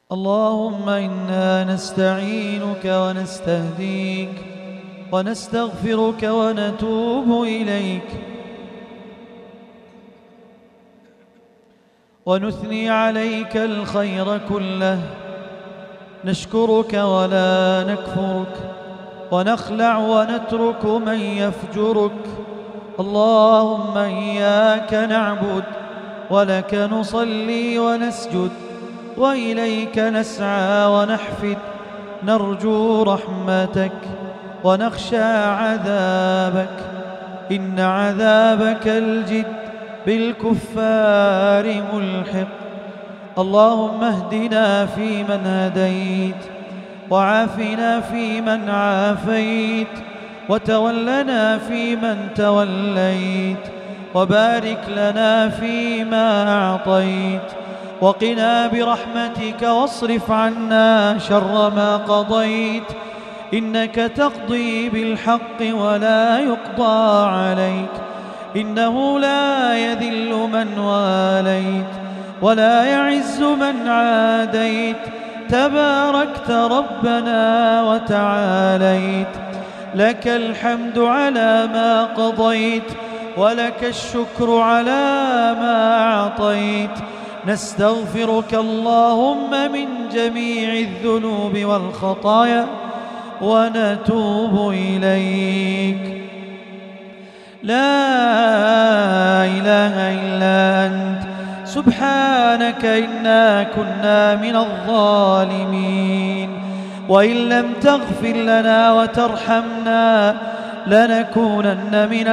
اللهم إنا نستعينك ونستهديك ونستغفرك ونتوب إليك ونثني عليك الخير كله، نشكرك ولا نكفرك، ونخلع ونترك من يفجرك. اللهم إياك نعبد ولك نصلي ونسجد وإليك نسعى ونحفد، نرجو رحمتك ونخشى عذابك، إن عذابك الجد بالكفار ملحق. اللهم اهدنا فيمن هديت، وعافنا فيمن عافيت، وتولنا فيمن توليت، وبارك لنا فيما أعطيت، وقنا برحمتك واصرف عنا شر ما قضيت، إنك تقضي بالحق ولا يقضى عليك، إنه لا يذل من واليت ولا يعز من عاديت، تباركت ربنا وتعاليت. لك الحمد على ما قضيت، ولك الشكر على ما أعطيت. نستغفرك اللهم من جميع الذنوب والخطايا ونتوب إليك. لا إله إلا أنت سبحانك إنا كنا من الظالمين، وإن لم تغفر لنا وترحمنا لنكونن من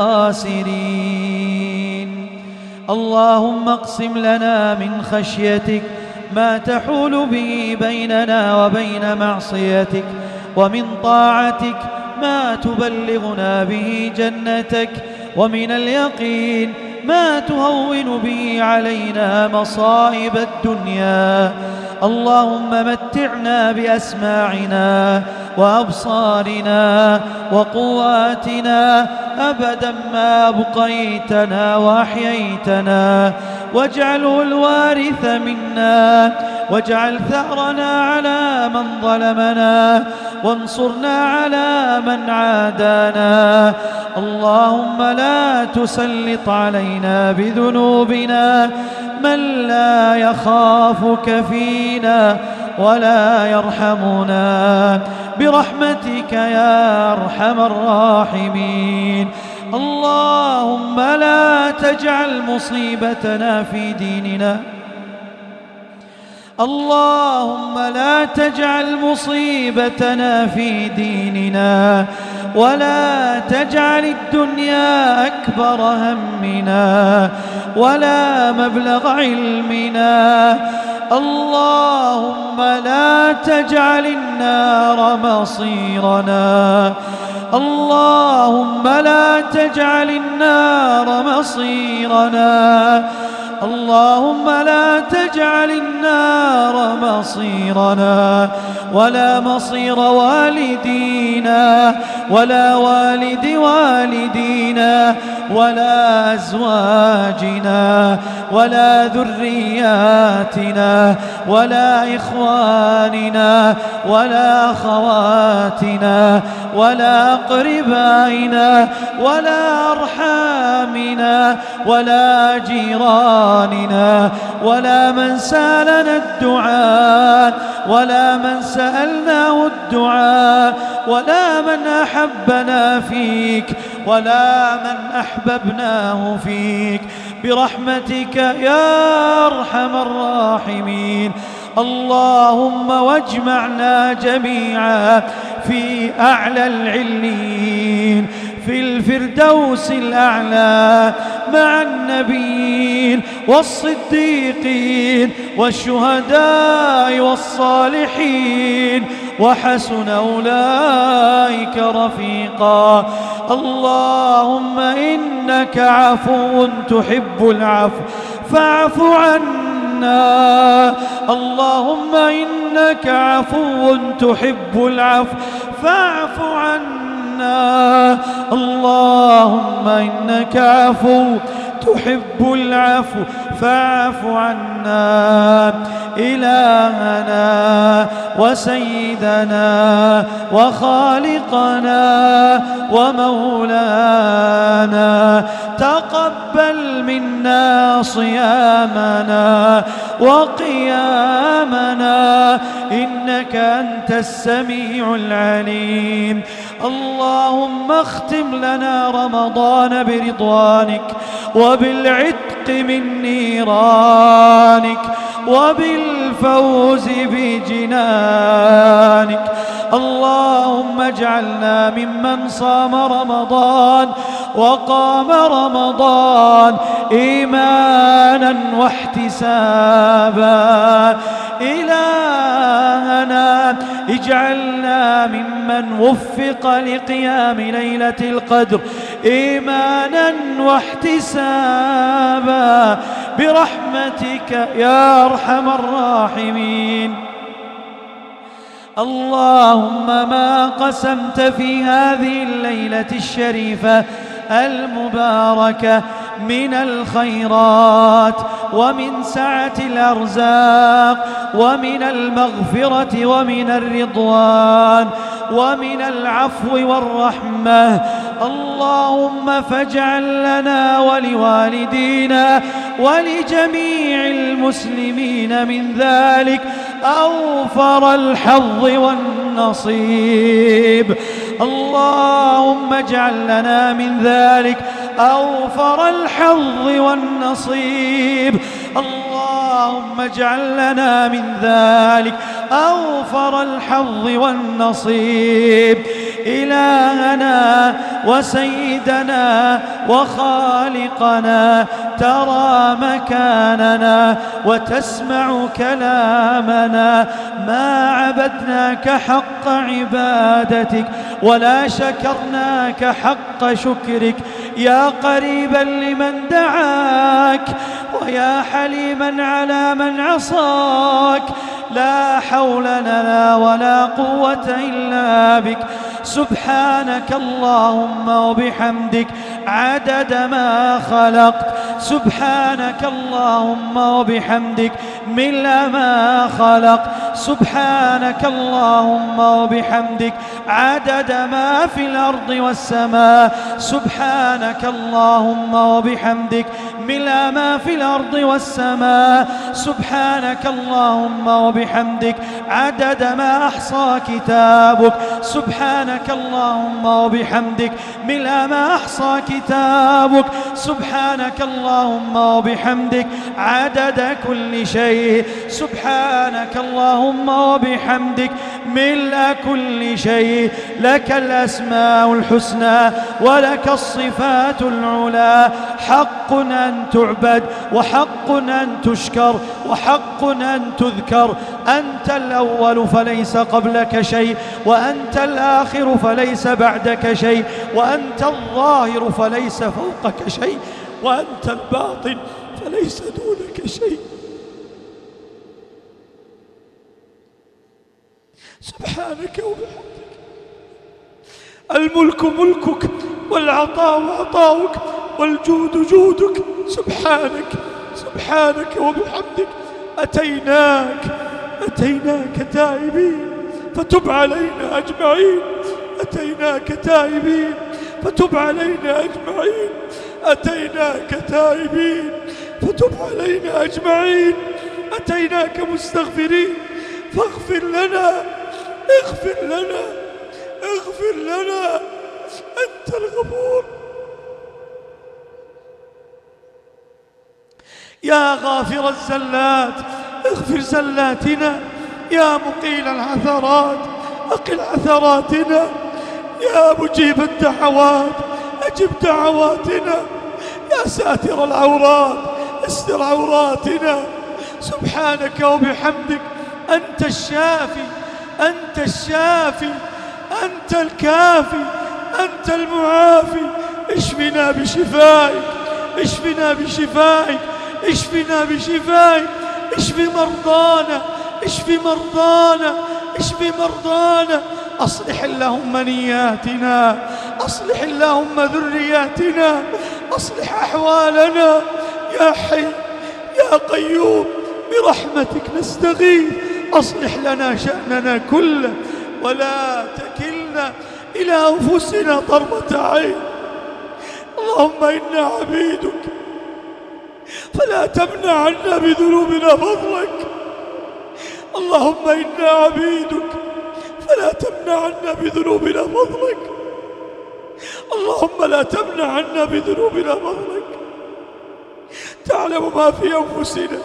الخاسرين. اللهم اقسم لنا من خشيتك ما تحول به بيننا وبين معصيتك، ومن طاعتك ما تبلغنا به جنتك، ومن اليقين ما تهون به علينا مصائب الدنيا. اللهم متعنا بأسماعنا وأبصارنا وقواتنا أبدا ما أبقيتنا وأحييتنا، واجعله الوارث منا، واجعل ثأرنا على من ظلمنا، وانصرنا على من عادانا. اللهم لا تسلط علينا بذنوبنا من لا يخافك فينا ولا يرحمنا، برحمتك يا أرحم الراحمين. اللهم لا تجعل مصيبتنا في ديننا، اللهم لا تجعل مصيبتنا في ديننا، ولا تجعل الدنيا أكبر همنا ولا مبلغ علمنا. اللهم لا تجعل النار مصيرنا، اللهم لا تجعل النار مصيرنا، اللهم لا تجعل النار مصيرنا ولا مصير والدينا ولا والد والدينا ولا أزواجنا ولا ذرياتنا ولا إخواننا ولا أخواتنا ولا أقربائنا ولا أرحامنا ولا جيراننا ولا من سألنا الدعاء ولا من سألناه الدعاء ولا من أحبنا فيك ولا من أحببناه فيك، برحمتك يا أرحم الراحمين. اللهم واجمعنا جميعا في أعلى العليين، في الفردوس الأعلى مع النبيين والصديقين والشهداء والصالحين، وحسن أولئك رفيقا. اللهم إنك عفو تحب العفو فاعف عنا، اللهم إنك عفو تحب العفو فاعف عنا. عنا. اللهم إنك عفو تحب العفو فاعف عنا. إلهنا وسيدنا وخالقنا ومولانا، تقبل منا صيامنا وقيامنا، إنك أنت السميع العليم. اللهم اختم لنا رمضان برضوانك وبالعتق من نيرانك وبالفوز بجنانك. اللهم اجعلنا ممن صام رمضان وقام رمضان إيمانا واحتسابا. إلهنا اجعلنا ممن وفق لقيام ليلة القدر إيمانا واحتسابا برحمتك يا أرحم الراحمين. اللهم ما قسمت في هذه الليلة الشريفة المباركة من الخيرات ومن سعة الأرزاق ومن المغفرة ومن الرضوان ومن العفو والرحمة، اللهم فاجعل لنا ولوالدينا ولجميع المسلمين من ذلك أوفر الحظ والنصيب. اللهم اجعل لنا من ذلك أوفر الحظ والنصيب. اللهم اجعل لنا من ذلك أوفر الحظ والنصيب. إلهنا وسيدنا وخالقنا، ترى مكاننا وتسمع كلامنا، ما عبدناك حق عبادتك ولا شكرناك حق شكرك. يا قريبا لمن دعاك ويا حليما على من عصاك، لا حول لنا ولا قوة إلا بك. سبحانك اللهم وبحمدك عدد ما خلقت، سبحانك اللهم وبحمدك ملء ما خلق، سبحانك اللهم وبحمدك عدد ما في الأرض والسماء، سبحانك اللهم وبحمدك ملء ما في الأرض والسماء، سبحانك اللهم وبحمدك عدد ما أحصى كتابك، سبحانك اللهم وبحمدك ملء ما أحصى كتابك، سبحانك اللهم وبحمدك عدد كل شيء، سبحانك اللهم وبحمدك ملء كل شيء. لك الأسماء الحسنى ولك الصفات العلى، حق أن تعبد وحق أن تشكر وحق أن تذكر. أنت الأول فليس قبلك شيء، وأنت الآخر فليس بعدك شيء، وأنت الظاهر فليس فوقك شيء، وأنت الباطن فليس دونك شيء. سبحانك وبحمدك. الملك ملكك والعطاء عطاؤك والجود جودك. سبحانك سبحانك وبحمدك. أتيناك تائبين فتب علينا أجمعين. أتيناك تائبين فتب علينا أجمعين. أتيناك تائبين فتب علينا أجمعين. أتيناك مستغفرين فاغفر لنا، اغفر لنا، اغفر لنا، أنت الغفور. يا غافر الزلات اغفر زلاتنا، يا مقيل العثرات أقل عثراتنا، يا مجيب الدعوات أجب دعواتنا، يا ساتر العورات استر عوراتنا. سبحانك وبحمدك. أنت الشافي، أنت الشافي، أنت الكافي، أنت المعافي. اشفنا بشفائك، اشفنا بشفائك، اشفنا بشفائك. اشف مرضانا، اشف مرضانا، اشف مرضانا. أصلح اللهم نياتنا، أصلح اللهم ذرياتنا، أصلح أحوالنا يا حي يا قيوم، برحمتك نستغيث. أصلح لنا شأننا كله ولا تكلنا إلى أنفسنا طرفة عين. اللهم إنا عبيدك فلا تمنع عنا بذنوبنا فضلك. اللهم إنا عبيدك فلا تمنع عنا بذنوبنا فضلك. اللهم لا تمنع عنا بذنوبنا فضلك. تعلم ما في أنفسنا،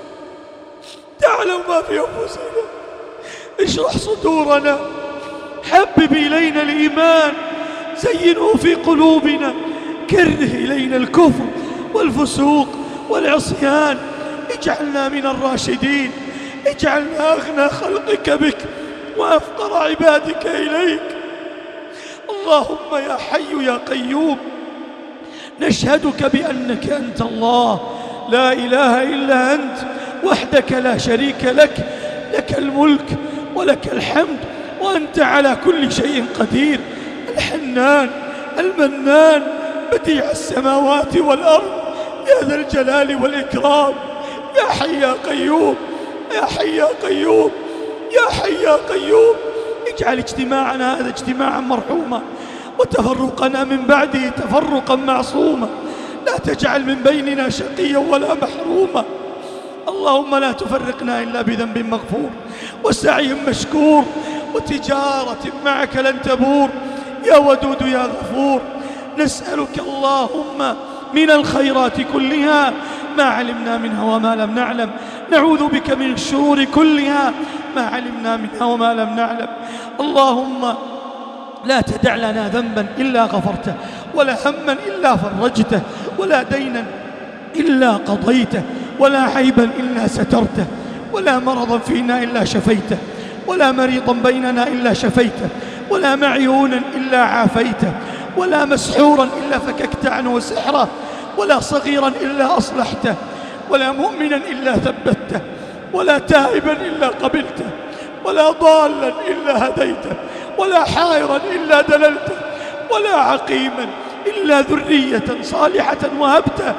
تعلم ما في أنفسنا. اشرح صدورنا، حبب إلينا الإيمان، زينه في قلوبنا، كره إلينا الكفر والفسوق والعصيان. اجعلنا من الراشدين، اجعلنا أغنى خلقك بك وأفقر عبادك إليك. اللهم يا حي يا قيوم، نشهدك بأنك أنت الله، لا إله إلا أنت وحدك لا شريك لك، لك الملك ولك الحمد وأنت على كل شيء قدير. الحنان المنان بديع السماوات والأرض، يا ذا الجلال والإكرام. يا حي يا قيوم، يا حي يا قيوم، يا حي يا قيوم. اجعل اجتماعنا هذا اجتماعا مرحوما، وتفرقنا من بعده تفرقا معصوما. لا تجعل من بيننا شقيا ولا محروما. اللهم لا تفرقنا إلا بذنب مغفور وسعي مشكور وتجارة معك لن تبور. يا ودود يا غفور، نسألك اللهم من الخيرات كلها ما علمنا منها وما لم نعلم، نعوذ بك من الشرور كلها ما علمنا منها وما لم نعلم. اللهم لا تدع لنا ذنبا إلا غفرته، ولا هما إلا فرجته، ولا دينا إلا قضيته، ولا عيبا إلا سترته، ولا مرضا فينا إلا شفيته، ولا مريضا بيننا إلا شفيته، ولا معيونا إلا عافيته، ولا مسحورا إلا فككت عنه سحره، ولا صغيرا إلا أصلحته، ولا مؤمنا إلا ثبته، ولا تائبا إلا قبلته، ولا ضالا إلا هديته، ولا حائرا إلا دللته، ولا عقيما إلا ذرية صالحة وهبته،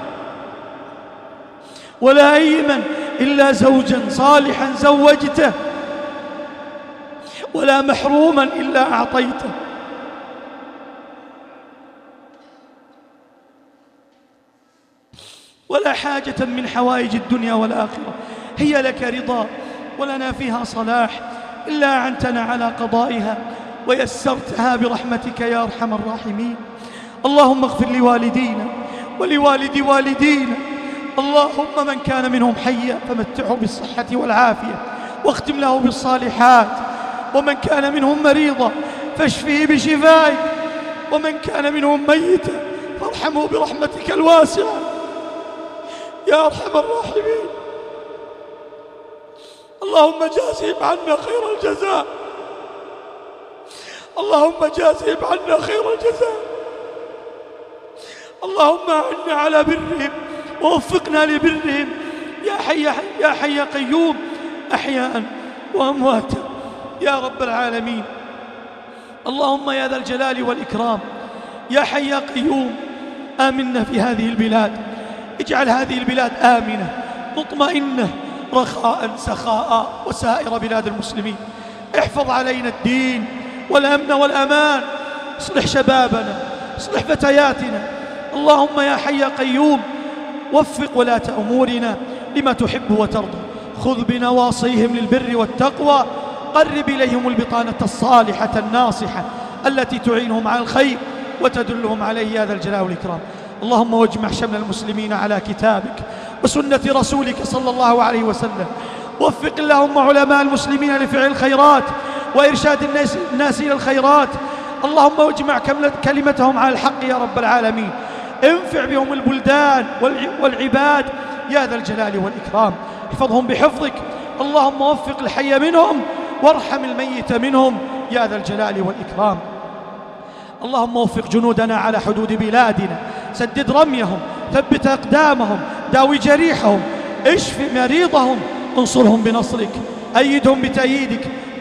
ولا أيما إلا زوجا صالحا زوجته، ولا محروما إلا أعطيته. ولا حاجة من حوائج الدنيا والآخرة هي لك رضا ولنا فيها صلاح إلا أعنتنا على قضائها ويسرتها برحمتك يا أرحم الراحمين. اللهم اغفر لوالدينا ولوالد والدينا. اللهم من كان منهم حيا فمتعه بالصحة والعافية واختم له بالصالحات، ومن كان منهم مريضا فاشفه بشفائك، ومن كان منهم ميتا فارحمه برحمتك الواسعة يا أرحم الراحمين. اللهم جازهم عنا خير الجزاء، اللهم جازهم عنا خير الجزاء. اللهم أعنا على برهم ووفقنا لبرهم يا حي يا حي يا قيوم، أحياء وأمواتا يا رب العالمين. اللهم يا ذا الجلال والإكرام يا حي يا قيوم، آمنا في هذه البلاد، اجعل هذه البلاد آمنة مطمئنة رخاء سخاء وسائر بلاد المسلمين. احفظ علينا الدين والأمن والأمان، اصلح شبابنا، اصلح فتياتنا. اللهم يا حي يا قيوم وفق ولاة أمورنا لما تحب وترضى، خذ بنواصيهم للبر والتقوى، قرب إليهم البطانة الصالحة الناصحة التي تعينهم على الخير وتدلهم عليه يا ذا الجلال والإكرام. اللهم واجمع شمل المسلمين على كتابك وسنة رسولك صلى الله عليه وسلم. وفق اللهم علماء المسلمين لفعل الخيرات وإرشاد الناس إلى الخيرات. اللهم واجمع كلمتهم على الحق يا رب العالمين. انفع بهم البلدان والعباد يا ذا الجلال والإكرام. احفظهم بحفظك. اللهم وفق الحي منهم وارحم الميت منهم يا ذا الجلال والإكرام. اللهم وفق جنودنا على حدود بلادنا، سدد رميهم، ثبت أقدامهم، داوي جريحهم، اشف مريضهم، انصرهم بنصرك، أيدهم بتأييدك،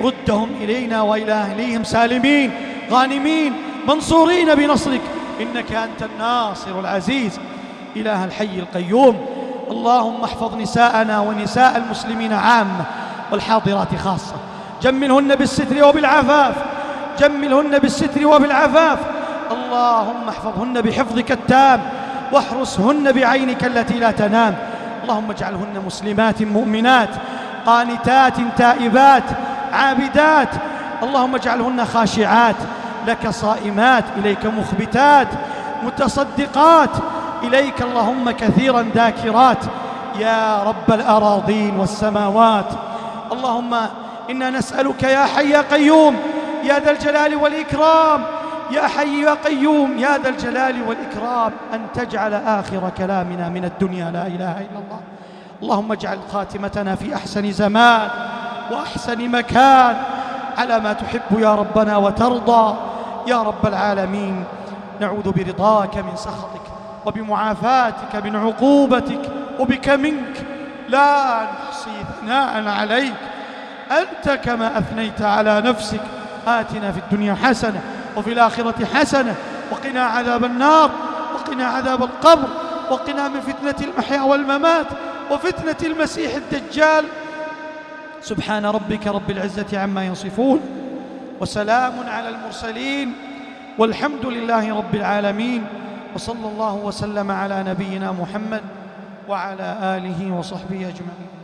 ردهم إلينا وإلى أهليهم سالمين غانمين منصورين بنصرك، إنك أنت الناصر العزيز إله الحي القيوم. اللهم احفظ نساءنا ونساء المسلمين عامة والحاضرات خاصة، جملهن بالستر وبالعفاف، جملهن بالستر وبالعفاف. اللهم احفظهن بحفظك التام، واحرسهن بعينك التي لا تنام. اللهم اجعلهن مسلمات مؤمنات قانتات تائبات عابدات. اللهم اجعلهن خاشعات لك صائمات، إليك مخبتات متصدقات، إليك اللهم كثيرا ذاكرات يا رب الأراضين والسماوات. اللهم إنا نسألك يا حي يا قيوم يا ذا الجلال والإكرام، يا حي يا قيوم يا ذا الجلال والإكرام، أن تجعل آخر كلامنا من الدنيا لا إله إلا الله. اللهم اجعل خاتمتنا في أحسن زمان وأحسن مكان على ما تحب يا ربنا وترضى يا رب العالمين. نعوذ برضاك من سخطك وبمعافاتك من عقوبتك وبك منك، لا نحصي ثناء عليك أنت كما أثنيت على نفسك. آتنا في الدنيا حسنة وفي الآخرة حسنة وقنا عذاب النار وقنا عذاب القبر وقنا من فتنة المحيا والممات وفتنة المسيح الدجال. سبحان ربك رب العزة عما يصفون وسلام على المرسلين والحمد لله رب العالمين، وصلى الله وسلم على نبينا محمد وعلى آله وصحبه أجمعين.